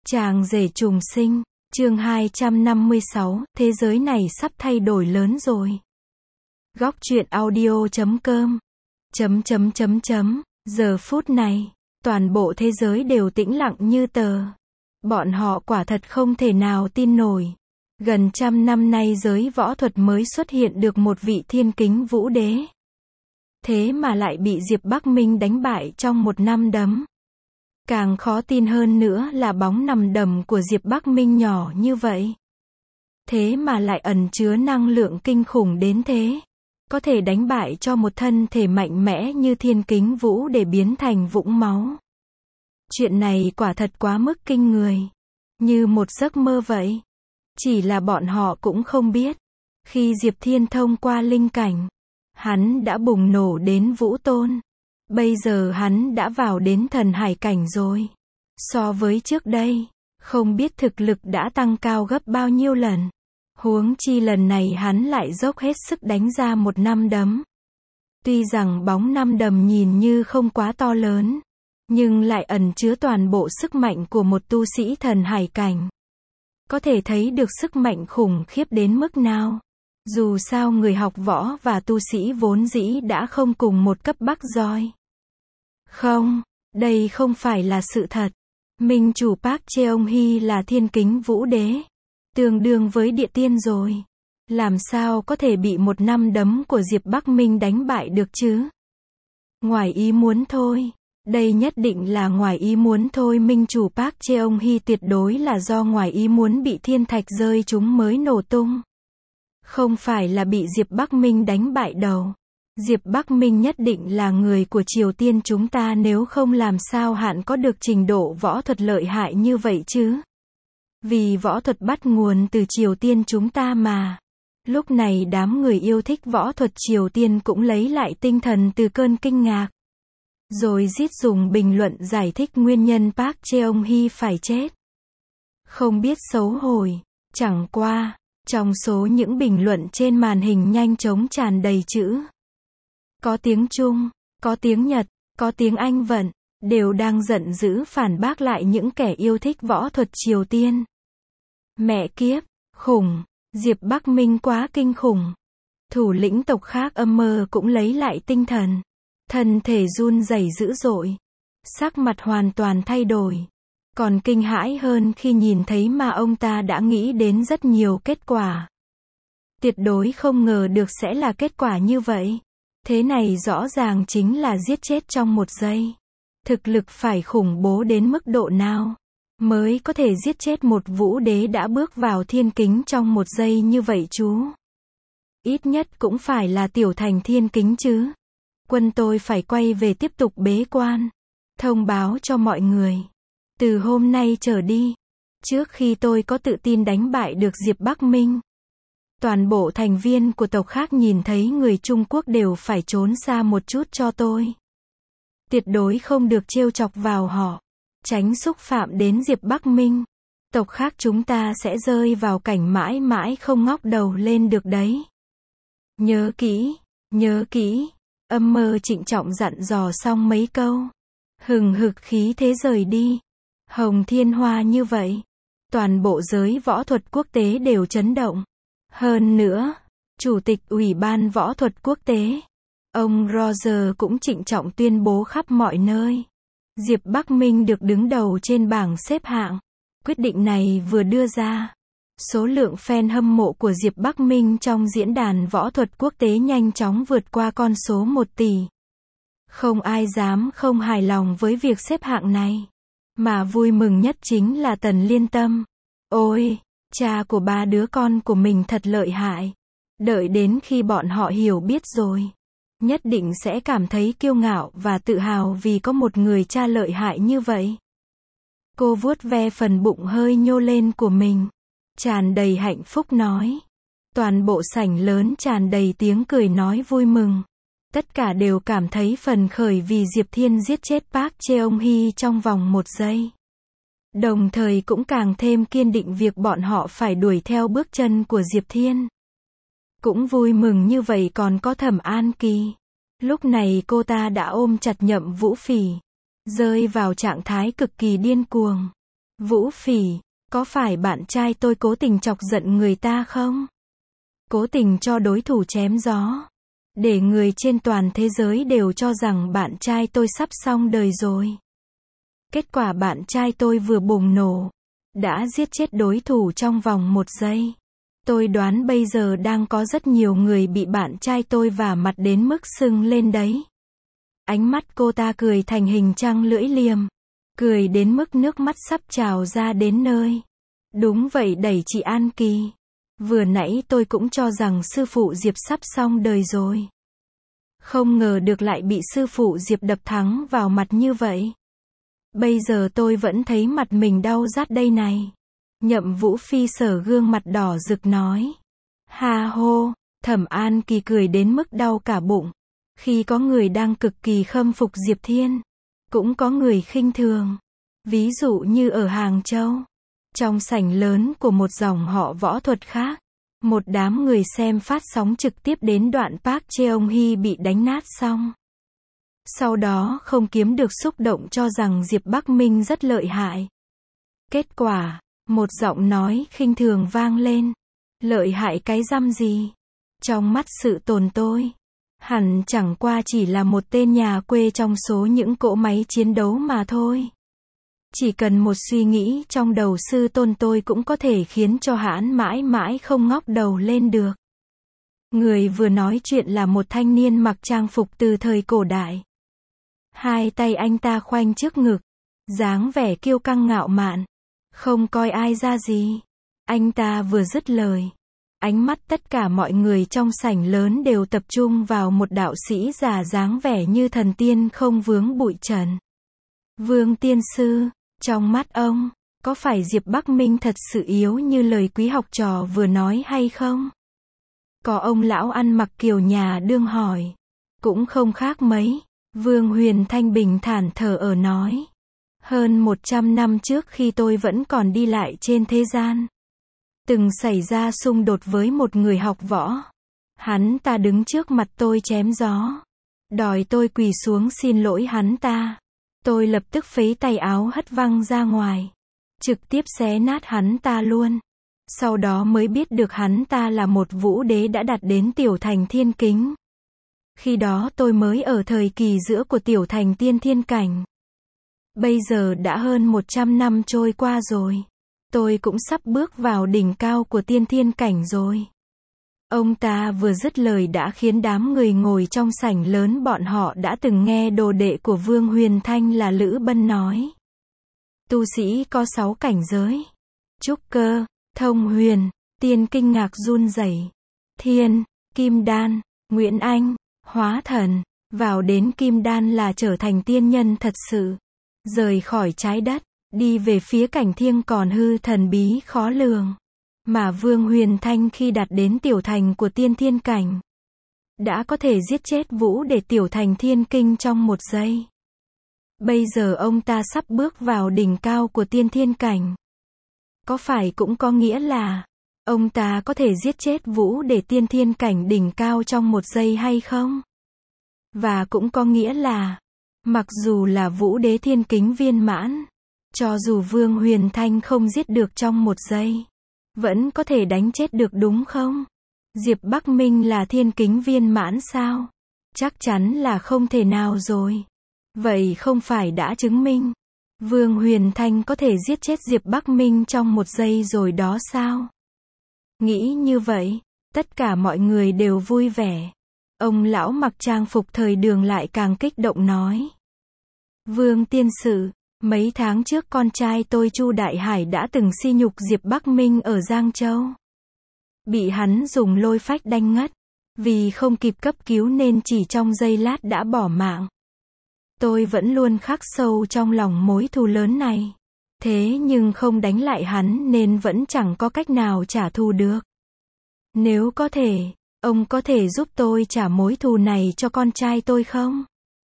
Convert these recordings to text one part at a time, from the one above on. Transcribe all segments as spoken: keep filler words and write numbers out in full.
Chàng rể trùng sinh, chương hai trăm năm mươi sáu, thế giới này sắp thay đổi lớn rồi. Góc truyện audio chấm com chấm chấm chấm chấm Giờ phút này, toàn bộ thế giới đều tĩnh lặng như tờ. Bọn họ quả thật không thể nào tin nổi. Gần trăm năm nay giới võ thuật mới xuất hiện được một vị thiên kính vũ đế. Thế mà lại bị Diệp Bắc Minh đánh bại trong một năm đấm. Càng khó tin hơn nữa là bóng nằm đấm của Diệp Bắc Minh nhỏ như vậy. Thế mà lại ẩn chứa năng lượng kinh khủng đến thế. Có thể đánh bại cho một thân thể mạnh mẽ như thiên kính vũ để biến thành vũng máu. Chuyện này quả thật quá mức kinh người. Như một giấc mơ vậy. Chỉ là bọn họ cũng không biết. Khi Diệp Thiên thông qua linh cảnh, hắn đã bùng nổ đến vũ tôn. Bây giờ hắn đã vào đến thần hải cảnh rồi. So với trước đây, không biết thực lực đã tăng cao gấp bao nhiêu lần. Huống chi lần này hắn lại dốc hết sức đánh ra một năm đấm. Tuy rằng bóng năm đấm nhìn như không quá to lớn, nhưng lại ẩn chứa toàn bộ sức mạnh của một tu sĩ thần hải cảnh. Có thể thấy được sức mạnh khủng khiếp đến mức nào. Dù sao người học võ và tu sĩ vốn dĩ đã không cùng một cấp bậc rồi. Không, đây không phải là sự thật. Minh chủ Park Cheong-hee là thiên kính vũ đế. Tương đương với địa tiên rồi. Làm sao có thể bị một năm đấm của Diệp Bắc Minh đánh bại được chứ? Ngoài ý muốn thôi. Đây nhất định là ngoài ý muốn thôi. Minh chủ Park Cheong-hee tuyệt đối là do ngoài ý muốn bị thiên thạch rơi chúng mới nổ tung. Không phải là bị Diệp Bắc Minh đánh bại đầu. Diệp Bắc Minh nhất định là người của Triều Tiên chúng ta, nếu không làm sao hạn có được trình độ võ thuật lợi hại như vậy chứ. Vì võ thuật bắt nguồn từ Triều Tiên chúng ta mà. Lúc này đám người yêu thích võ thuật Triều Tiên cũng lấy lại tinh thần từ cơn kinh ngạc. Rồi rít dùng bình luận giải thích nguyên nhân Park Cheong-hee phải chết. Không biết xấu hổ. Chẳng qua, trong số những bình luận trên màn hình nhanh chóng tràn đầy chữ. Có tiếng Trung, có tiếng Nhật, có tiếng Anh vận, đều đang giận dữ phản bác lại những kẻ yêu thích võ thuật Triều Tiên. Mẹ kiếp, khủng, Diệp Bắc Minh quá kinh khủng. Thủ lĩnh tộc khác âm mơ cũng lấy lại tinh thần. Thân thể run rẩy dữ dội. Sắc mặt hoàn toàn thay đổi. Còn kinh hãi hơn khi nhìn thấy mà ông ta đã nghĩ đến rất nhiều kết quả. Tuyệt đối không ngờ được sẽ là kết quả như vậy. Thế này rõ ràng chính là giết chết trong một giây. Thực lực phải khủng bố đến mức độ nào mới có thể giết chết một vũ đế đã bước vào thiên kính trong một giây như vậy chú? Ít nhất cũng phải là tiểu thành thiên kính chứ. Quân tôi phải quay về tiếp tục bế quan. Thông báo cho mọi người. Từ hôm nay trở đi, trước khi tôi có tự tin đánh bại được Diệp Bắc Minh, toàn bộ thành viên của tộc khác nhìn thấy người Trung Quốc đều phải trốn xa một chút cho tôi. Tuyệt đối không được trêu chọc vào họ, tránh xúc phạm đến Diệp Bắc Minh. Tộc khác chúng ta sẽ rơi vào cảnh mãi mãi không ngóc đầu lên được đấy. Nhớ kỹ, nhớ kỹ. Âm mơ trịnh trọng dặn dò xong mấy câu, hừng hực khí thế rời đi. Hồng thiên hoa như vậy, toàn bộ giới võ thuật quốc tế đều chấn động. Hơn nữa, Chủ tịch Ủy ban Võ thuật Quốc tế, ông Roger cũng trịnh trọng tuyên bố khắp mọi nơi. Diệp Bắc Minh được đứng đầu trên bảng xếp hạng. Quyết định này vừa đưa ra, số lượng fan hâm mộ của Diệp Bắc Minh trong diễn đàn võ thuật quốc tế nhanh chóng vượt qua con số một tỷ. Không ai dám không hài lòng với việc xếp hạng này. Mà vui mừng nhất chính là Tần Liên Tâm. Ôi, cha của ba đứa con của mình thật lợi hại. Đợi đến khi bọn họ hiểu biết rồi, nhất định sẽ cảm thấy kiêu ngạo và tự hào vì có một người cha lợi hại như vậy. Cô vuốt ve phần bụng hơi nhô lên của mình, tràn đầy hạnh phúc nói. Toàn bộ sảnh lớn tràn đầy tiếng cười nói vui mừng. Tất cả đều cảm thấy phấn khởi vì Diệp Thiên giết chết Park Cheong-hee trong vòng một giây. Đồng thời cũng càng thêm kiên định việc bọn họ phải đuổi theo bước chân của Diệp Thiên. Cũng vui mừng như vậy còn có Thẩm An Kỳ. Lúc này cô ta đã ôm chặt Nhậm Vũ Phỉ, rơi vào trạng thái cực kỳ điên cuồng. Vũ Phỉ, có phải bạn trai tôi cố tình chọc giận người ta không? Cố tình cho đối thủ chém gió. Để người trên toàn thế giới đều cho rằng bạn trai tôi sắp xong đời rồi. Kết quả bạn trai tôi vừa bùng nổ, đã giết chết đối thủ trong vòng một giây. Tôi đoán bây giờ đang có rất nhiều người bị bạn trai tôi vả mặt đến mức sưng lên đấy. Ánh mắt cô ta cười thành hình trăng lưỡi liềm. Cười đến mức nước mắt sắp trào ra đến nơi. Đúng vậy đẩy chị An Kỳ. Vừa nãy tôi cũng cho rằng sư phụ Diệp sắp xong đời rồi. Không ngờ được lại bị sư phụ Diệp đập thắng vào mặt như vậy. Bây giờ tôi vẫn thấy mặt mình đau rát đây này. Nhậm Vũ Phi sờ gương mặt đỏ rực nói. Ha hô, Thẩm An Kỳ cười đến mức đau cả bụng. Khi có người đang cực kỳ khâm phục Diệp Thiên, cũng có người khinh thường. Ví dụ như ở Hàng Châu, trong sảnh lớn của một dòng họ võ thuật khác, một đám người xem phát sóng trực tiếp đến đoạn Park Cheong-hee bị đánh nát xong. Sau đó không kiếm được xúc động cho rằng Diệp Bắc Minh rất lợi hại. Kết quả, một giọng nói khinh thường vang lên. Lợi hại cái răm gì? Trong mắt sự tồn tôi, hẳn chẳng qua chỉ là một tên nhà quê trong số những cỗ máy chiến đấu mà thôi. Chỉ cần một suy nghĩ trong đầu sư tôn tôi cũng có thể khiến cho hãn mãi mãi không ngóc đầu lên được. Người vừa nói chuyện là một thanh niên mặc trang phục từ thời cổ đại. Hai tay anh ta khoanh trước ngực, dáng vẻ kiêu căng ngạo mạn, không coi ai ra gì. Anh ta vừa dứt lời, ánh mắt tất cả mọi người trong sảnh lớn đều tập trung vào một đạo sĩ già dáng vẻ như thần tiên không vướng bụi trần. Vương tiên sư, trong mắt ông, có phải Diệp Bắc Minh thật sự yếu như lời quý học trò vừa nói hay không? Có ông lão ăn mặc kiểu nhà đương hỏi. Cũng không khác mấy. Vương Huyền Thanh bình thản thở ở nói. Hơn một trăm năm trước khi tôi vẫn còn đi lại trên thế gian, từng xảy ra xung đột với một người học võ. Hắn ta đứng trước mặt tôi chém gió, đòi tôi quỳ xuống xin lỗi hắn ta. Tôi lập tức phấy tay áo hất văng ra ngoài, trực tiếp xé nát hắn ta luôn. Sau đó mới biết được hắn ta là một vũ đế đã đạt đến tiểu thành thiên kính. Khi đó tôi mới ở thời kỳ giữa của tiểu thành tiên thiên cảnh. Bây giờ đã hơn một trăm năm trôi qua rồi. Tôi cũng sắp bước vào đỉnh cao của tiên thiên cảnh rồi. Ông ta vừa dứt lời đã khiến đám người ngồi trong sảnh lớn bọn họ đã từng nghe đồ đệ của Vương Huyền Thanh là Lữ Bân nói. Tu sĩ có sáu cảnh giới. Trúc cơ, thông huyền, tiên kinh ngạc run rẩy, thiên, kim đan, Nguyễn Anh, hóa thần, vào đến kim đan là trở thành tiên nhân thật sự. Rời khỏi trái đất, đi về phía cảnh thiêng còn hư thần bí khó lường. Mà Vương Huyền Thanh khi đạt đến tiểu thành của tiên thiên cảnh, đã có thể giết chết vũ để tiểu thành thiên kinh trong một giây. Bây giờ ông ta sắp bước vào đỉnh cao của tiên thiên cảnh. Có phải cũng có nghĩa là, ông ta có thể giết chết vũ để tiên thiên cảnh đỉnh cao trong một giây hay không? Và cũng có nghĩa là, mặc dù là vũ đế thiên kính viên mãn, cho dù Vương Huyền Thanh không giết được trong một giây, vẫn có thể đánh chết được đúng không? Diệp Bắc Minh là thiên kính viên mãn sao? Chắc chắn là không thể nào rồi. Vậy không phải đã chứng minh Vương Huyền Thanh có thể giết chết Diệp Bắc Minh trong một giây rồi đó sao? Nghĩ như vậy, tất cả mọi người đều vui vẻ. Ông lão mặc trang phục thời Đường lại càng kích động nói. Vương tiên sự, mấy tháng trước con trai tôi Chu Đại Hải đã từng sỉ nhục Diệp Bắc Minh ở Giang Châu. Bị hắn dùng lôi phách đánh ngất. Vì không kịp cấp cứu nên chỉ trong giây lát đã bỏ mạng. Tôi vẫn luôn khắc sâu trong lòng mối thù lớn này. Thế nhưng không đánh lại hắn nên vẫn chẳng có cách nào trả thù được. Nếu có thể, ông có thể giúp tôi trả mối thù này cho con trai tôi không?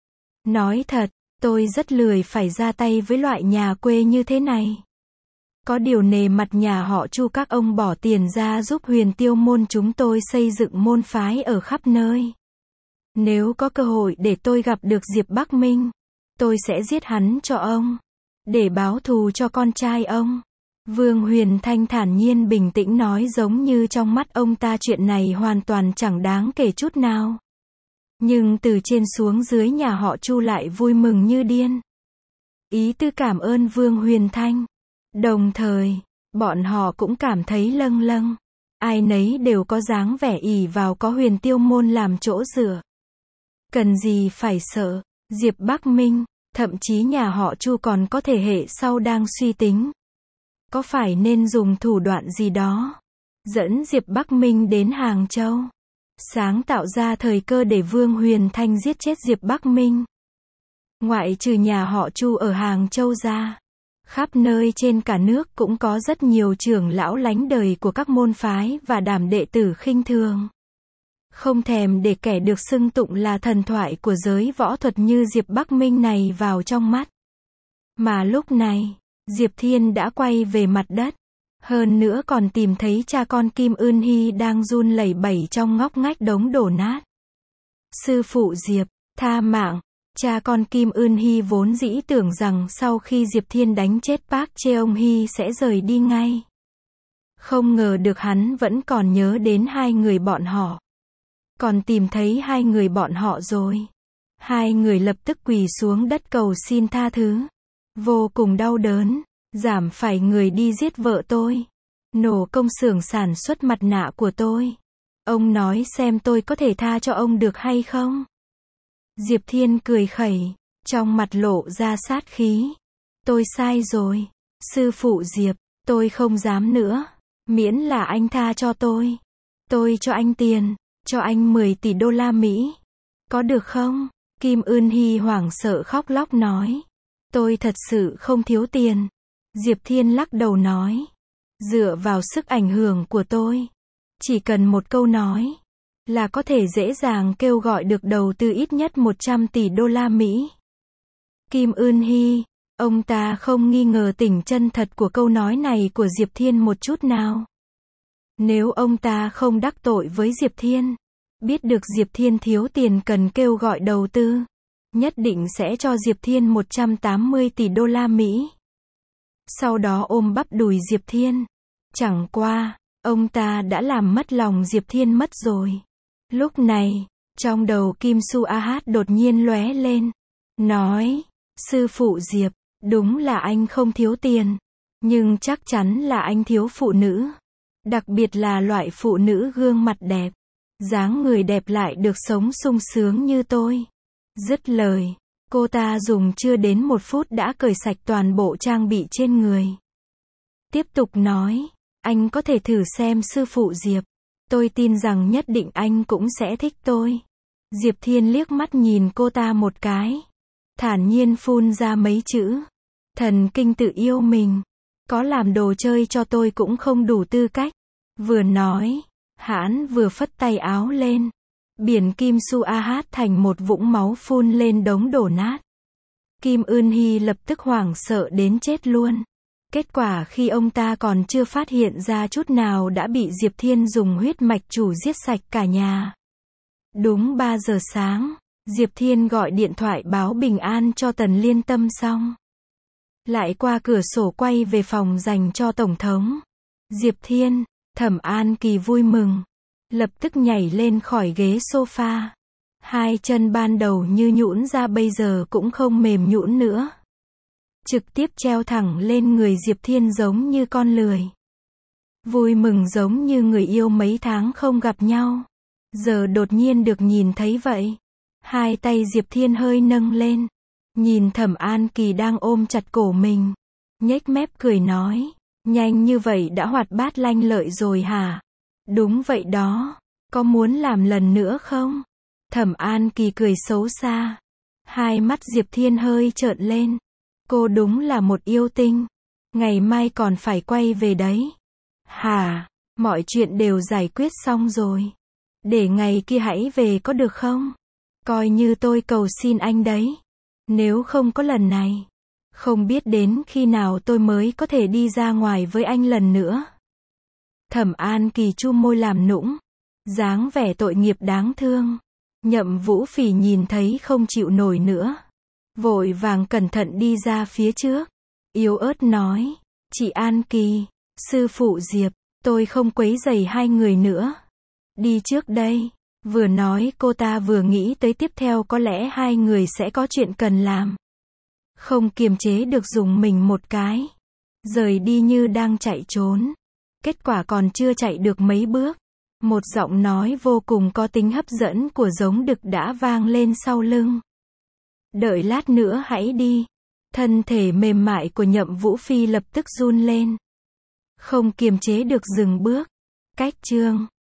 Nói thật, tôi rất lười phải ra tay với loại nhà quê như thế này. Có điều nề mặt nhà họ Chu các ông bỏ tiền ra giúp Huyền Tiêu môn chúng tôi xây dựng môn phái ở khắp nơi. Nếu có cơ hội để tôi gặp được Diệp Bắc Minh, tôi sẽ giết hắn cho ông. để báo thù cho con trai ông. Vương Huyền Thanh thản nhiên bình tĩnh nói, giống như trong mắt ông ta chuyện này hoàn toàn chẳng đáng kể chút nào. Nhưng từ trên xuống dưới nhà họ Chu lại vui mừng như điên. Ý tứ cảm ơn Vương Huyền Thanh. Đồng thời, bọn họ cũng cảm thấy lâng lâng. Ai nấy đều có dáng vẻ ỷ vào có Huyền Tiêu Môn làm chỗ dựa. Cần gì phải sợ. Diệp Bắc Minh, thậm chí nhà họ Chu còn có thể hệ sau đang suy tính. Có phải nên dùng thủ đoạn gì đó, dẫn Diệp Bắc Minh đến Hàng Châu, sáng tạo ra thời cơ để Vương Huyền Thanh giết chết Diệp Bắc Minh. Ngoại trừ nhà họ Chu ở Hàng Châu ra, khắp nơi trên cả nước cũng có rất nhiều trưởng lão lánh đời của các môn phái và đám đệ tử khinh thường. Không thèm để kẻ được xưng tụng là thần thoại của giới võ thuật như Diệp Bắc Minh này vào trong mắt. Mà lúc này, Diệp Thiên đã quay về mặt đất. Hơn nữa còn tìm thấy cha con Kim Ưn Hy đang run lẩy bẩy trong ngóc ngách đống đổ nát. Sư phụ Diệp, tha mạng. Cha con Kim Ưn Hy vốn dĩ tưởng rằng sau khi Diệp Thiên đánh chết Park Cheong Hy sẽ rời đi ngay. Không ngờ được hắn vẫn còn nhớ đến hai người bọn họ. Còn tìm thấy hai người bọn họ rồi. Hai người lập tức quỳ xuống đất cầu xin tha thứ. Vô cùng đau đớn. Giảm phải người đi giết vợ tôi. Nổ công xưởng sản xuất mặt nạ của tôi. Ông nói xem tôi có thể tha cho ông được hay không? Diệp Thiên cười khẩy, trong mặt lộ ra sát khí. Tôi sai rồi. Sư phụ Diệp, tôi không dám nữa. Miễn là anh tha cho tôi. Tôi cho anh tiền. Cho anh mười tỷ đô la Mỹ. Có được không? Kim Ưn Hy hoảng sợ khóc lóc nói. Tôi thật sự không thiếu tiền. Diệp Thiên lắc đầu nói. Dựa vào sức ảnh hưởng của tôi, chỉ cần một câu nói, là có thể dễ dàng kêu gọi được đầu tư ít nhất một trăm tỷ đô la Mỹ. Kim Ưn Hy, ông ta không nghi ngờ tình chân thật của câu nói này của Diệp Thiên một chút nào. Nếu ông ta không đắc tội với Diệp Thiên, biết được Diệp Thiên thiếu tiền cần kêu gọi đầu tư, nhất định sẽ cho Diệp Thiên một trăm tám mươi tỷ đô la Mỹ. Sau đó ôm bắp đùi Diệp Thiên. Chẳng qua, ông ta đã làm mất lòng Diệp Thiên mất rồi. Lúc này, trong đầu Kim Su A Hát đột nhiên lóe lên. Nói, sư phụ Diệp, đúng là anh không thiếu tiền. Nhưng chắc chắn là anh thiếu phụ nữ. Đặc biệt là loại phụ nữ gương mặt đẹp. Dáng người đẹp lại được sống sung sướng như tôi. Dứt lời, cô ta dùng chưa đến một phút đã cởi sạch toàn bộ trang bị trên người. Tiếp tục nói, anh có thể thử xem sư phụ Diệp. Tôi tin rằng nhất định anh cũng sẽ thích tôi. Diệp Thiên liếc mắt nhìn cô ta một cái. Thản nhiên phun ra mấy chữ. Thần kinh tự yêu mình. Có làm đồ chơi cho tôi cũng không đủ tư cách. Vừa nói, hãn vừa phất tay áo lên. Biển Kim Su A Hát thành một vũng máu phun lên đống đổ nát. Kim Ưn Hy lập tức hoảng sợ đến chết luôn. Kết quả khi ông ta còn chưa phát hiện ra chút nào đã bị Diệp Thiên dùng huyết mạch chủ giết sạch cả nhà. Đúng ba giờ sáng, Diệp Thiên gọi điện thoại báo bình an cho Tần Liên Tâm xong. Lại qua cửa sổ quay về phòng dành cho Tổng thống. Diệp Thiên, Thẩm An Kỳ vui mừng. Lập tức nhảy lên khỏi ghế sofa. Hai chân ban đầu như nhũn ra bây giờ cũng không mềm nhũn nữa. Trực tiếp treo thẳng lên người Diệp Thiên giống như con lười. Vui mừng giống như người yêu mấy tháng không gặp nhau. Giờ đột nhiên được nhìn thấy vậy. Hai tay Diệp Thiên hơi nâng lên. Nhìn Thẩm An Kỳ đang ôm chặt cổ mình. Nhếch mép cười nói. Nhanh như vậy đã hoạt bát lanh lợi rồi hả? Đúng vậy đó. Có muốn làm lần nữa không? Thẩm An Kỳ cười xấu xa. Hai mắt Diệp Thiên hơi trợn lên. Cô đúng là một yêu tinh. Ngày mai còn phải quay về đấy. Hả? Mọi chuyện đều giải quyết xong rồi. Để ngày kia hãy về có được không? Coi như tôi cầu xin anh đấy. Nếu không có lần này, không biết đến khi nào tôi mới có thể đi ra ngoài với anh lần nữa. Thẩm An Kỳ chu môi làm nũng. Dáng vẻ tội nghiệp đáng thương. Nhậm Vũ Phỉ nhìn thấy không chịu nổi nữa. Vội vàng cẩn thận đi ra phía trước. yếu ớt nói. Chị An Kỳ, sư phụ Diệp, tôi không quấy rầy hai người nữa. Đi trước đây. Vừa nói cô ta vừa nghĩ tới tiếp theo có lẽ hai người sẽ có chuyện cần làm. Không kiềm chế được dùng mình một cái. Rời đi như đang chạy trốn. Kết quả còn chưa chạy được mấy bước. Một giọng nói vô cùng có tính hấp dẫn của Giống Đực đã vang lên sau lưng. Đợi lát nữa hãy đi. Thân thể mềm mại của Nhậm Vũ Phi lập tức run lên. Không kiềm chế được dừng bước. Cách chương